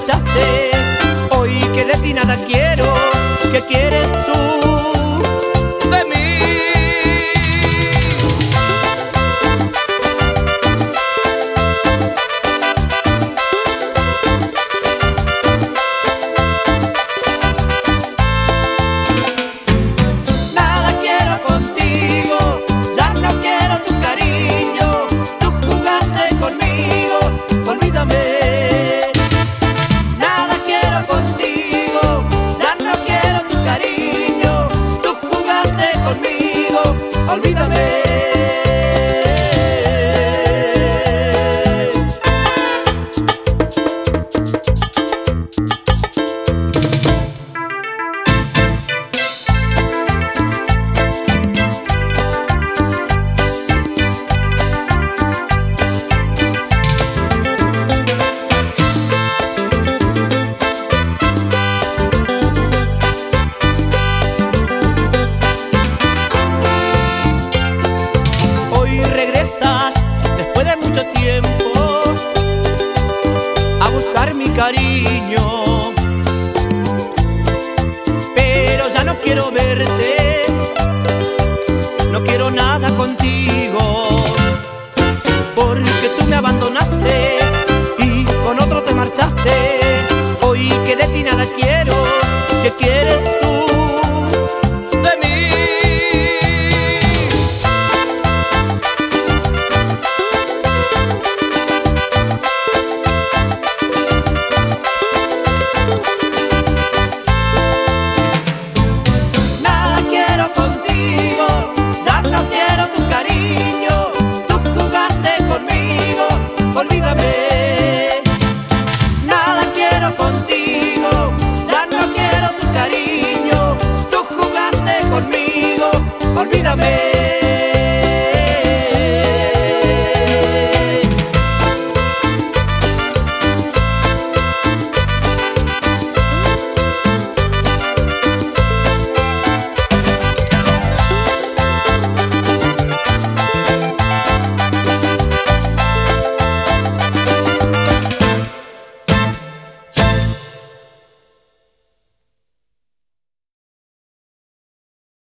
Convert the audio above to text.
marchaste. Hoy que de ti nada quiero, ¿qué quieres tú de mí? Nada quiero contigo, ya no quiero tu cariño. Tú jugaste conmigo, olvídame. Nada quiero contigo, ya no quiero tu cariño. Tú jugaste conmigo, olvídame. Regresas después de mucho tiempo a buscar mi cariño, pero ya no quiero verte, no quiero nada contigo, porque tú me abandonaste y con otro te marchaste. Hoy que de ti nada quiero, ¿qué quieres tú de mí? Olvídame, nada quiero contigo, ya no quiero tu cariño. Tú jugaste conmigo, olvídame.